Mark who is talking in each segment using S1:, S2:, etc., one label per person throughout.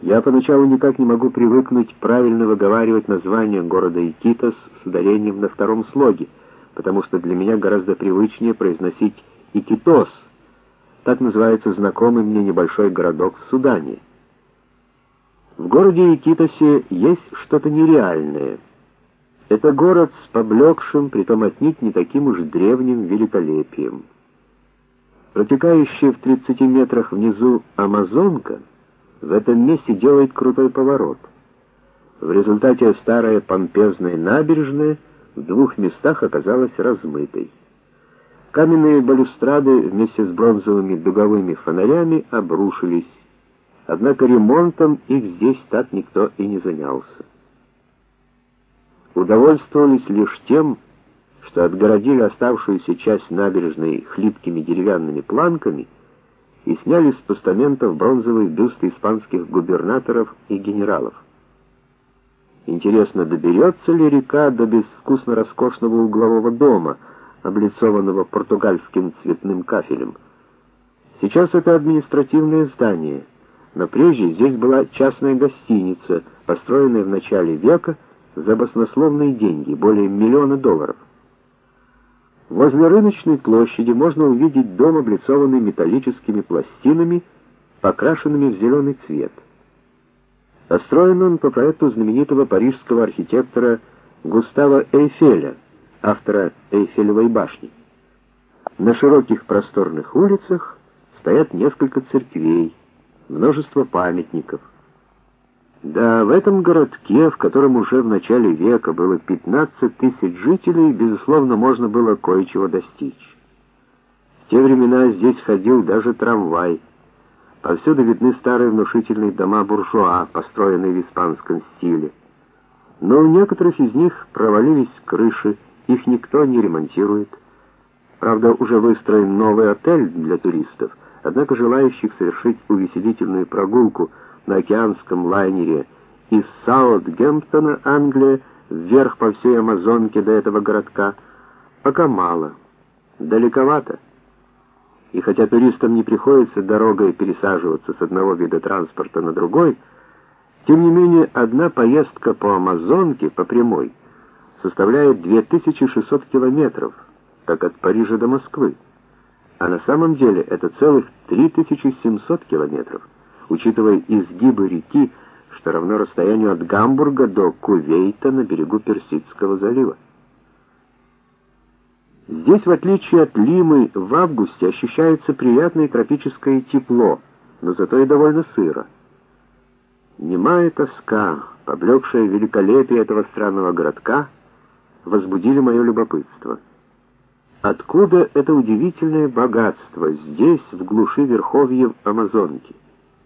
S1: Я поначалу никак не могу привыкнуть правильно выговаривать название города Икитос с ударением на втором слоге, потому что для меня гораздо привычнее произносить Икитос. Так называется знакомый мне небольшой городок в Судане. В городе Икитосе есть что-то нереальное. Это город с поблекшим, притом отнюдь не таким уж древним великолепием. Протекающая в 30 метрах внизу Амазонка в этом месте делает крутой поворот. В результате старая помпезная набережная в двух местах оказалась размытой. Каменные балюстрады вместе с бронзовыми дуговыми фонарями обрушились, однако ремонтом их здесь так никто и не занялся. Удовольствовались лишь тем, что отгородили оставшуюся часть набережной хлипкими деревянными планками и сняли с постаментов бронзовые бюсты испанских губернаторов и генералов. Интересно, доберется ли река до безвкусно роскошного углового дома, облицованного португальским цветным кафелем? Сейчас это административное здание, но прежде здесь была частная гостиница, построенная в начале века за баснословные деньги, более $1 миллиона. Возле рыночной площади можно увидеть дом, облицованный металлическими пластинами, покрашенными в зеленый цвет. Построен он по проекту знаменитого парижского архитектора Густава Эйфеля, автора Эйфелевой башни. На широких просторных улицах стоят несколько церквей, множество памятников. Да, в этом городке, в котором уже в начале века было 15 тысяч жителей, безусловно, можно было кое-чего достичь. В те времена здесь ходил даже трамвай. Повсюду видны старые внушительные дома буржуа, построенные в испанском стиле. Но у некоторых из них провалились крыши, их никто не ремонтирует. Правда, уже выстроен новый отель для туристов, однако желающих совершить увеселительную прогулку на океанском лайнере из Саутгемптона, Англия, вверх по всей Амазонке до этого городка пока мало, далековато. И хотя туристам не приходится дорогой пересаживаться с одного вида транспорта на другой, тем не менее одна поездка по Амазонке по прямой составляет 2600 километров, как от Парижа до Москвы, а на самом деле это целых 3700 километров, учитывая изгибы реки, что равно расстоянию от Гамбурга до Кувейта на берегу Персидского залива. Здесь, в отличие от Лимы, в августе ощущается приятное тропическое тепло, но зато и довольно сыро. Немая тоска, поблекшее великолепие этого странного городка, возбудили мое любопытство. Откуда это удивительное богатство здесь, в глуши верховьев Амазонки?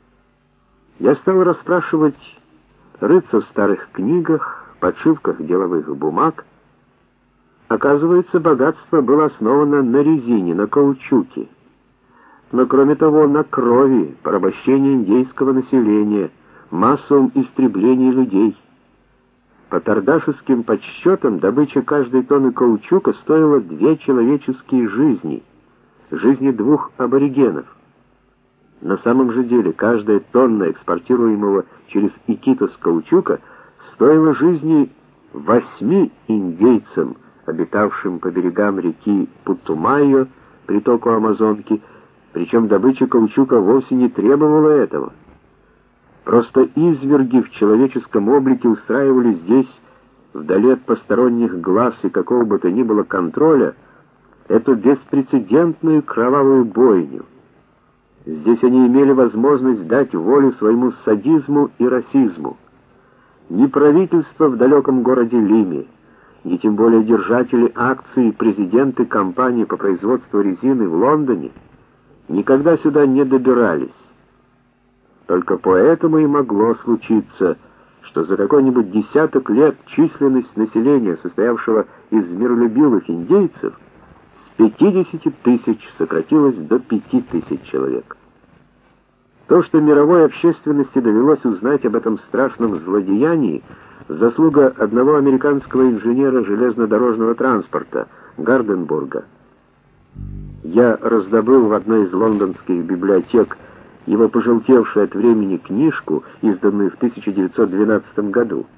S1: Я стал расспрашивать, рыться в старых книгах, подшивках деловых бумаг. Оказывается, богатство было основано на резине, на каучуке. Но кроме того, на крови, порабощении индейского населения, массовом истреблении людей. По тардашеским подсчетам, добыча каждой тонны каучука стоила 2 человеческие жизни, жизни 2 аборигенов. На самом же деле, каждая тонна экспортируемого через Икитос каучука стоила жизни 8 индейцам, обитавшим по берегам реки Путумайо, притоку Амазонки, причем добыча каучука вовсе не требовала этого. Просто изверги в человеческом облике устраивали здесь, вдали от посторонних глаз и какого бы то ни было контроля, эту беспрецедентную кровавую бойню. Здесь они имели возможность дать волю своему садизму и расизму. Ни правительство в далеком городе Лиме, ни тем более держатели акций и президенты компании по производству резины в Лондоне никогда сюда не добирались. Только поэтому и могло случиться, что за какой-нибудь десяток лет численность населения, состоявшего из миролюбивых индейцев, с 50 тысяч сократилась до 5000 человек. То, что мировой общественности довелось узнать об этом страшном злодеянии, заслуга одного американского инженера железнодорожного транспорта Гарденбурга. Я раздобыл в одной из лондонских библиотек его пожелтевшую от времени книжку, изданную в 1912 году.